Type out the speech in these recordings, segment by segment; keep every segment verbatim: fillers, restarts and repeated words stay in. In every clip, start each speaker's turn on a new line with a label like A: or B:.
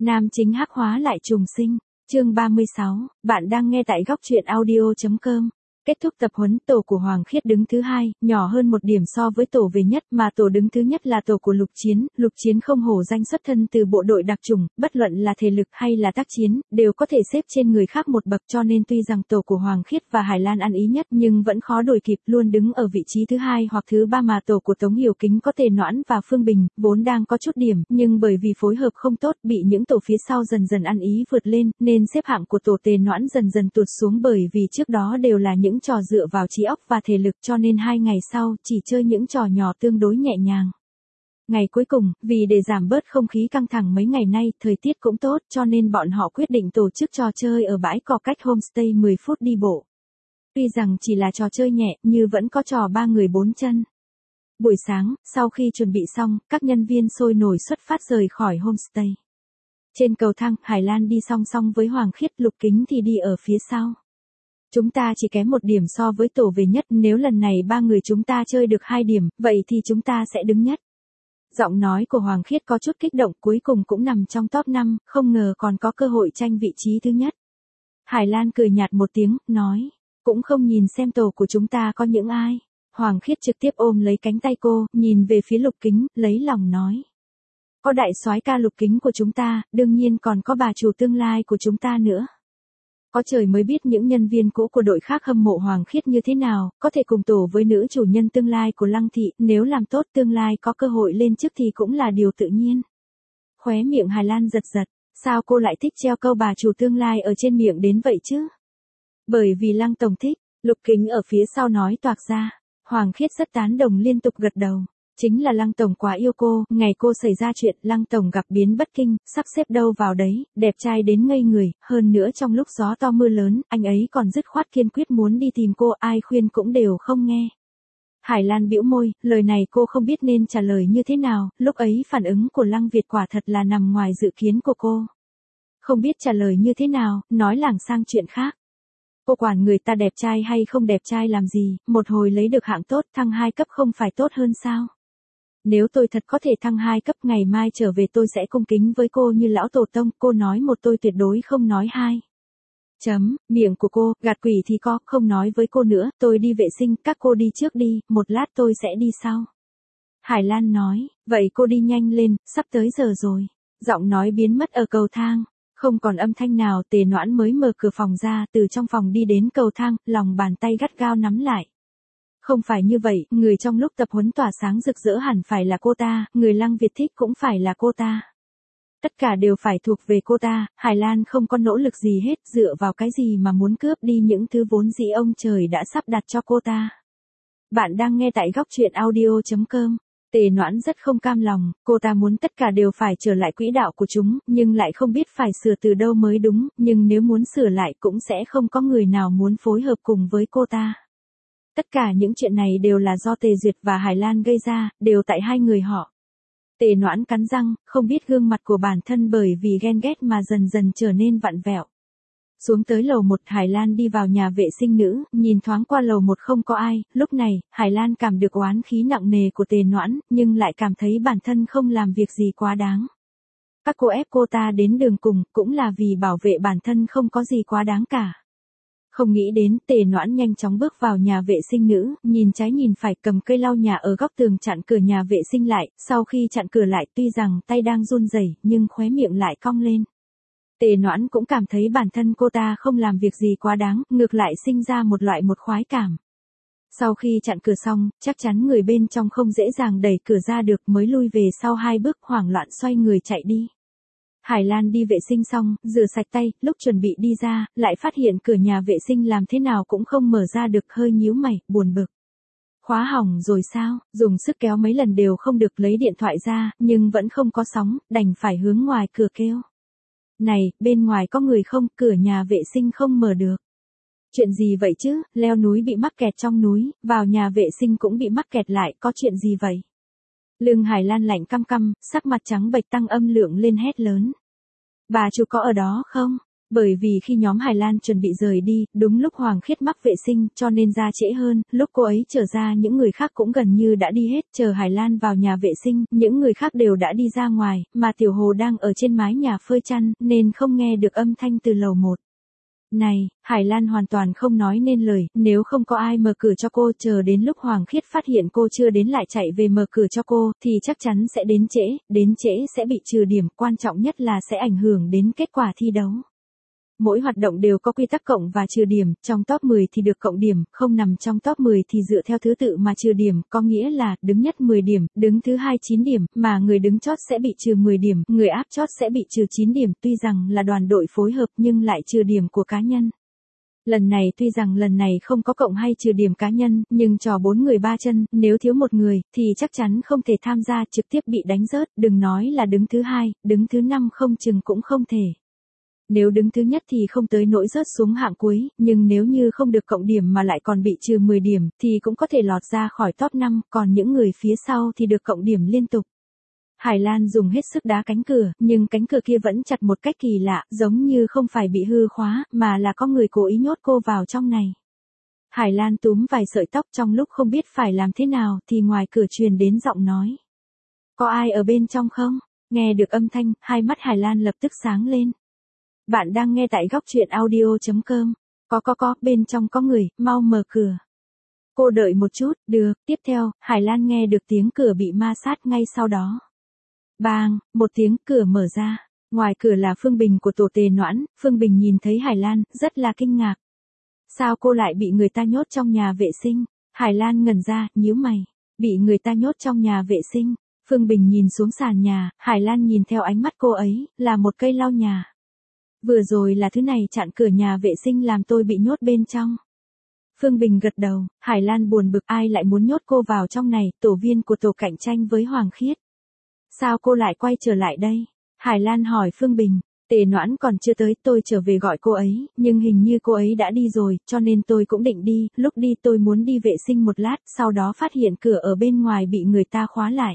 A: Nam chính hắc hóa lại trùng sinh, chương ba mươi sáu, bạn đang nghe tại góc truyện audio chấm com. Kết thúc tập huấn, tổ của Hoàng Khiết đứng thứ hai, nhỏ hơn một điểm so với tổ về nhất, mà tổ đứng thứ nhất là tổ của Lục Chiến. Lục Chiến không hổ danh xuất thân từ bộ đội đặc chủng, bất luận là thể lực hay là tác chiến, đều có thể xếp trên người khác một bậc, cho nên tuy rằng tổ của Hoàng Khiết và Hải Lan ăn ý nhất nhưng vẫn khó đuổi kịp, luôn đứng ở vị trí thứ hai hoặc thứ ba, mà tổ của Tống Hiểu Kính có Tề Noãn và Phương Bình, vốn đang có chút điểm, nhưng bởi vì phối hợp không tốt, bị những tổ phía sau dần dần ăn ý vượt lên, nên xếp hạng của tổ Tề Noãn dần dần tụt xuống, bởi vì trước đó đều là những trò dựa vào trí óc và thể lực, cho nên hai ngày sau chỉ chơi những trò nhỏ tương đối nhẹ nhàng. Ngày cuối cùng, vì để giảm bớt không khí căng thẳng mấy ngày nay, thời tiết cũng tốt, cho nên bọn họ quyết định tổ chức trò chơi ở bãi cỏ cách homestay mười phút đi bộ. Tuy rằng chỉ là trò chơi nhẹ, nhưng vẫn có trò ba người bốn chân. Buổi sáng, sau khi chuẩn bị xong, các nhân viên sôi nổi xuất phát rời khỏi homestay. Trên cầu thang, Hải Lan đi song song với Hoàng Khiết, Lục Kính thì đi ở phía sau. Chúng ta chỉ kém một điểm so với tổ về nhất, nếu lần này ba người chúng ta chơi được hai điểm, vậy thì chúng ta sẽ đứng nhất. Giọng nói của Hoàng Khiết có chút kích động, cuối cùng cũng nằm trong top năm, không ngờ còn có cơ hội tranh vị trí thứ nhất. Hải Lan cười nhạt một tiếng, nói, cũng không nhìn xem tổ của chúng ta có những ai. Hoàng Khiết trực tiếp ôm lấy cánh tay cô, nhìn về phía Lục Kính, lấy lòng nói. Có đại soái ca Lục Kính của chúng ta, đương nhiên còn có bà chủ tương lai của chúng ta nữa. Có trời mới biết những nhân viên cũ của đội khác hâm mộ Hoàng Khiết như thế nào, có thể cùng tổ với nữ chủ nhân tương lai của Lăng Thị, nếu làm tốt tương lai có cơ hội lên chức thì cũng là điều tự nhiên. Khóe miệng Hải Lan giật giật, sao cô lại thích treo câu bà chủ tương lai ở trên miệng đến vậy chứ? Bởi vì Lăng tổng thích, Lục Kính ở phía sau nói toạc ra. Hoàng Khiết rất tán đồng, liên tục gật đầu. Chính là Lăng tổng quá yêu cô, ngày cô xảy ra chuyện, Lăng tổng gặp biến bất kinh, sắp xếp đâu vào đấy, đẹp trai đến ngây người, hơn nữa trong lúc gió to mưa lớn, anh ấy còn dứt khoát kiên quyết muốn đi tìm cô, ai khuyên cũng đều không nghe. Hải Lan bĩu môi, lời này cô không biết nên trả lời như thế nào, lúc ấy phản ứng của Lăng Việt quả thật là nằm ngoài dự kiến của cô. Không biết trả lời như thế nào, nói lảng sang chuyện khác. Cô quản người ta đẹp trai hay không đẹp trai làm gì, một hồi lấy được hạng tốt, thăng hai cấp không phải tốt hơn sao? Nếu tôi thật có thể thăng hai cấp, ngày mai trở về tôi sẽ cung kính với cô như lão tổ tông, cô nói một tôi tuyệt đối không nói hai. Chấm, miệng của cô, gạt quỷ thì có, không nói với cô nữa, tôi đi vệ sinh, các cô đi trước đi, một lát tôi sẽ đi sau. Hải Lan nói, vậy cô đi nhanh lên, sắp tới giờ rồi. Giọng nói biến mất ở cầu thang, không còn âm thanh nào, Tề Noãn mới mở cửa phòng ra, từ trong phòng đi đến cầu thang, lòng bàn tay gắt gao nắm lại. Không phải như vậy, người trong lúc tập huấn tỏa sáng rực rỡ hẳn phải là cô ta, người Lăng Việt thích cũng phải là cô ta. Tất cả đều phải thuộc về cô ta, Hải Lan không có nỗ lực gì hết, dựa vào cái gì mà muốn cướp đi những thứ vốn dĩ ông trời đã sắp đặt cho cô ta. Bạn đang nghe tại góc truyện audio chấm com. Tề Noãn rất không cam lòng, cô ta muốn tất cả đều phải trở lại quỹ đạo của chúng, nhưng lại không biết phải sửa từ đâu mới đúng, nhưng nếu muốn sửa lại cũng sẽ không có người nào muốn phối hợp cùng với cô ta. Tất cả những chuyện này đều là do Tề Duyệt và Hải Lan gây ra, đều tại hai người họ. Tề Noãn cắn răng, không biết gương mặt của bản thân bởi vì ghen ghét mà dần dần trở nên vặn vẹo. Xuống tới lầu một, Hải Lan đi vào nhà vệ sinh nữ, nhìn thoáng qua lầu một không có ai, lúc này, Hải Lan cảm được oán khí nặng nề của Tề Noãn, nhưng lại cảm thấy bản thân không làm việc gì quá đáng. Các cô ép cô ta đến đường cùng, cũng là vì bảo vệ bản thân, không có gì quá đáng cả. Không nghĩ đến, Tề Noãn nhanh chóng bước vào nhà vệ sinh nữ, nhìn trái nhìn phải, cầm cây lau nhà ở góc tường chặn cửa nhà vệ sinh lại, sau khi chặn cửa lại tuy rằng tay đang run rẩy nhưng khóe miệng lại cong lên. Tề Noãn cũng cảm thấy bản thân cô ta không làm việc gì quá đáng, ngược lại sinh ra một loại một khoái cảm. Sau khi chặn cửa xong, chắc chắn người bên trong không dễ dàng đẩy cửa ra được, mới lui về sau hai bước, hoảng loạn xoay người chạy đi. Hải Lan đi vệ sinh xong, rửa sạch tay, lúc chuẩn bị đi ra, lại phát hiện cửa nhà vệ sinh làm thế nào cũng không mở ra được, hơi nhíu mày, buồn bực. Khóa hỏng rồi sao, dùng sức kéo mấy lần đều không được, lấy điện thoại ra, nhưng vẫn không có sóng, đành phải hướng ngoài cửa kêu. Này, bên ngoài có người không, cửa nhà vệ sinh không mở được. Chuyện gì vậy chứ, leo núi bị mắc kẹt trong núi, vào nhà vệ sinh cũng bị mắc kẹt lại, có chuyện gì vậy? Lưng Hải Lan lạnh căm căm, sắc mặt trắng bệch, tăng âm lượng lên hét lớn. Bà chủ có ở đó không? Bởi vì khi nhóm Hải Lan chuẩn bị rời đi, đúng lúc Hoàng Khiết mắc vệ sinh cho nên ra trễ hơn, lúc cô ấy trở ra những người khác cũng gần như đã đi hết, chờ Hải Lan vào nhà vệ sinh, những người khác đều đã đi ra ngoài, mà Tiểu Hồ đang ở trên mái nhà phơi chăn, nên không nghe được âm thanh từ lầu một. Này, Hải Lan hoàn toàn không nói nên lời, nếu không có ai mở cửa cho cô, chờ đến lúc Hoàng Khiết phát hiện cô chưa đến lại chạy về mở cửa cho cô, thì chắc chắn sẽ đến trễ, đến trễ sẽ bị trừ điểm, quan trọng nhất là sẽ ảnh hưởng đến kết quả thi đấu. Mỗi hoạt động đều có quy tắc cộng và trừ điểm, trong top mười thì được cộng điểm, không nằm trong top mười thì dựa theo thứ tự mà trừ điểm, có nghĩa là, đứng nhất mười điểm, đứng thứ hai chín điểm, mà người đứng chót sẽ bị trừ mười điểm, người áp chót sẽ bị trừ chín điểm, tuy rằng là đoàn đội phối hợp nhưng lại trừ điểm của cá nhân. Lần này tuy rằng lần này không có cộng hay trừ điểm cá nhân, nhưng trò bốn người ba chân, nếu thiếu một người, thì chắc chắn không thể tham gia, trực tiếp bị đánh rớt, đừng nói là đứng thứ hai, đứng thứ năm không chừng cũng không thể. Nếu đứng thứ nhất thì không tới nỗi rớt xuống hạng cuối, nhưng nếu như không được cộng điểm mà lại còn bị trừ mười điểm, thì cũng có thể lọt ra khỏi top năm, còn những người phía sau thì được cộng điểm liên tục. Hải Lan dùng hết sức đá cánh cửa, nhưng cánh cửa kia vẫn chặt một cách kỳ lạ, giống như không phải bị hư khóa, mà là có người cố ý nhốt cô vào trong này. Hải Lan túm vài sợi tóc trong lúc không biết phải làm thế nào, thì ngoài cửa truyền đến giọng nói. Có ai ở bên trong không? Nghe được âm thanh, hai mắt Hải Lan lập tức sáng lên. Bạn đang nghe tại góc truyện audio chấm com. Có có có, bên trong có người, mau mở cửa. Cô đợi một chút, được, tiếp theo, Hải Lan nghe được tiếng cửa bị ma sát ngay sau đó. Bang, một tiếng cửa mở ra. Ngoài cửa là Phương Bình của tổ Tề Noãn, Phương Bình nhìn thấy Hải Lan, rất là kinh ngạc. Sao cô lại bị người ta nhốt trong nhà vệ sinh? Hải Lan ngẩn ra, nhíu mày. Bị người ta nhốt trong nhà vệ sinh. Phương Bình nhìn xuống sàn nhà, Hải Lan nhìn theo ánh mắt cô ấy, là một cây lau nhà. Vừa rồi là thứ này chặn cửa nhà vệ sinh làm tôi bị nhốt bên trong. Phương Bình gật đầu, Hải Lan buồn bực, ai lại muốn nhốt cô vào trong này, tổ viên của tổ cạnh tranh với Hoàng Khiết. Sao cô lại quay trở lại đây? Hải Lan hỏi Phương Bình, Tề Noãn còn chưa tới, tôi trở về gọi cô ấy, nhưng hình như cô ấy đã đi rồi, cho nên tôi cũng định đi, lúc đi tôi muốn đi vệ sinh một lát, sau đó phát hiện cửa ở bên ngoài bị người ta khóa lại.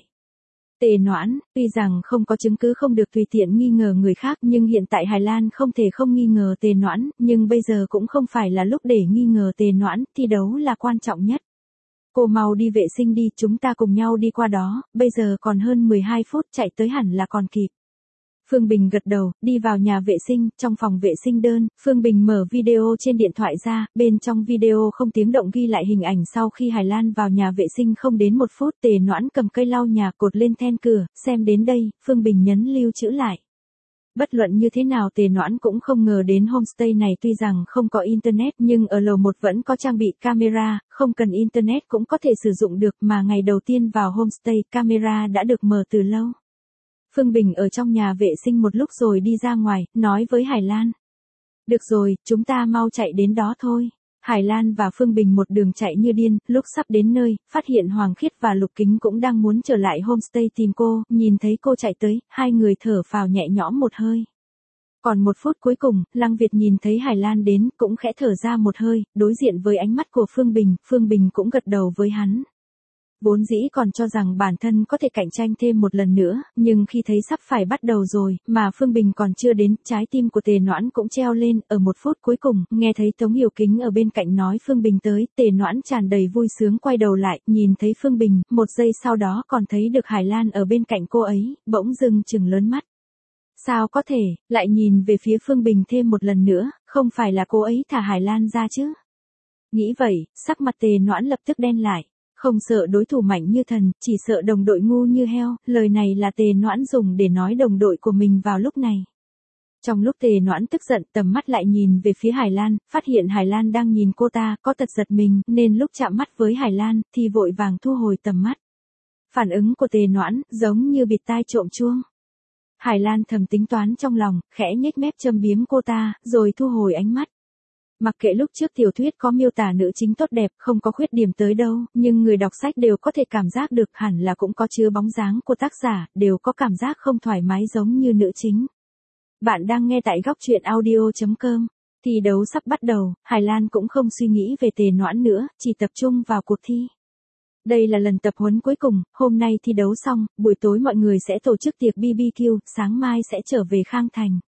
A: Tề Noãn, tuy rằng không có chứng cứ không được tùy tiện nghi ngờ người khác, nhưng hiện tại Hải Lan không thể không nghi ngờ Tề Noãn, nhưng bây giờ cũng không phải là lúc để nghi ngờ Tề Noãn, thi đấu là quan trọng nhất. Cô mau đi vệ sinh đi, chúng ta cùng nhau đi qua đó, bây giờ còn hơn mười hai phút, chạy tới hẳn là còn kịp. Phương Bình gật đầu, đi vào nhà vệ sinh, trong phòng vệ sinh đơn, Phương Bình mở video trên điện thoại ra, bên trong video không tiếng động ghi lại hình ảnh sau khi Hải Lan vào nhà vệ sinh không đến một phút, Tề Noãn cầm cây lau nhà cột lên then cửa, xem đến đây, Phương Bình nhấn lưu trữ lại. Bất luận như thế nào Tề Noãn cũng không ngờ đến homestay này tuy rằng không có internet nhưng ở lầu một vẫn có trang bị camera, không cần internet cũng có thể sử dụng được mà ngày đầu tiên vào homestay camera đã được mở từ lâu. Phương Bình ở trong nhà vệ sinh một lúc rồi đi ra ngoài, nói với Hải Lan. Được rồi, chúng ta mau chạy đến đó thôi. Hải Lan và Phương Bình một đường chạy như điên, lúc sắp đến nơi, phát hiện Hoàng Khiết và Lục Kính cũng đang muốn trở lại homestay tìm cô, nhìn thấy cô chạy tới, hai người thở phào nhẹ nhõm một hơi. Còn một phút cuối cùng, Lăng Việt nhìn thấy Hải Lan đến, cũng khẽ thở ra một hơi, đối diện với ánh mắt của Phương Bình, Phương Bình cũng gật đầu với hắn. Vốn dĩ còn cho rằng bản thân có thể cạnh tranh thêm một lần nữa, nhưng khi thấy sắp phải bắt đầu rồi, mà Phương Bình còn chưa đến, trái tim của Tề Noãn cũng treo lên, ở một phút cuối cùng, nghe thấy Tống Hiểu Kính ở bên cạnh nói Phương Bình tới, Tề Noãn tràn đầy vui sướng quay đầu lại, nhìn thấy Phương Bình, một giây sau đó còn thấy được Hải Lan ở bên cạnh cô ấy, bỗng dưng trừng lớn mắt. Sao có thể, lại nhìn về phía Phương Bình thêm một lần nữa, không phải là cô ấy thả Hải Lan ra chứ? Nghĩ vậy, sắc mặt Tề Noãn lập tức đen lại. Không sợ đối thủ mạnh như thần, chỉ sợ đồng đội ngu như heo, lời này là Tề Noãn dùng để nói đồng đội của mình vào lúc này. Trong lúc Tề Noãn tức giận, tầm mắt lại nhìn về phía Hải Lan, phát hiện Hải Lan đang nhìn cô ta, có tật giật mình, nên lúc chạm mắt với Hải Lan, thì vội vàng thu hồi tầm mắt. Phản ứng của Tề Noãn, giống như bịt tai trộm chuông. Hải Lan thầm tính toán trong lòng, khẽ nhếch mép châm biếm cô ta, rồi thu hồi ánh mắt. Mặc kệ lúc trước tiểu thuyết có miêu tả nữ chính tốt đẹp, không có khuyết điểm tới đâu, nhưng người đọc sách đều có thể cảm giác được hẳn là cũng có chứa bóng dáng của tác giả, đều có cảm giác không thoải mái giống như nữ chính. Bạn đang nghe tại góc truyện audio chấm com. Thi đấu sắp bắt đầu, Hải Lan cũng không suy nghĩ về Tề Noãn nữa, chỉ tập trung vào cuộc thi. Đây là lần tập huấn cuối cùng, hôm nay thi đấu xong, buổi tối mọi người sẽ tổ chức tiệc bê bê kiu, sáng mai sẽ trở về Khang Thành.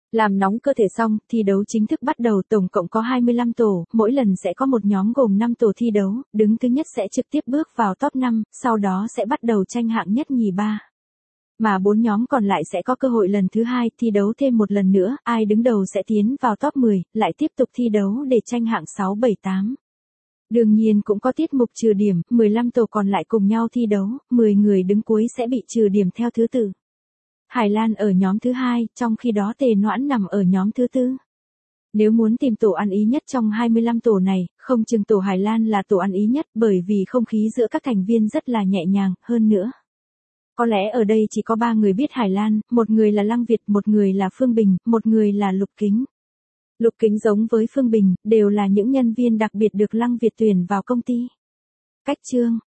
A: Làm nóng cơ thể xong, thi đấu chính thức bắt đầu, tổng cộng có hai mươi lăm tổ, mỗi lần sẽ có một nhóm gồm năm tổ thi đấu, đứng thứ nhất sẽ trực tiếp bước vào top năm, sau đó sẽ bắt đầu tranh hạng nhất nhì ba. Mà bốn nhóm còn lại sẽ có cơ hội lần thứ hai, thi đấu thêm một lần nữa, ai đứng đầu sẽ tiến vào top mười, lại tiếp tục thi đấu để tranh hạng sáu bảy tám. Đương nhiên cũng có tiết mục trừ điểm, mười lăm tổ còn lại cùng nhau thi đấu, mười người đứng cuối sẽ bị trừ điểm theo thứ tự. Hải Lan ở nhóm thứ hai, trong khi đó Tề Noãn nằm ở nhóm thứ tư. Nếu muốn tìm tổ ăn ý nhất trong hai mươi lăm tổ này, không chừng tổ Hải Lan là tổ ăn ý nhất bởi vì không khí giữa các thành viên rất là nhẹ nhàng, hơn nữa. Có lẽ ở đây chỉ có ba người biết Hải Lan, một người là Lăng Việt, một người là Phương Bình, một người là Lục Kính. Lục Kính giống với Phương Bình, đều là những nhân viên đặc biệt được Lăng Việt tuyển vào công ty. Cách chương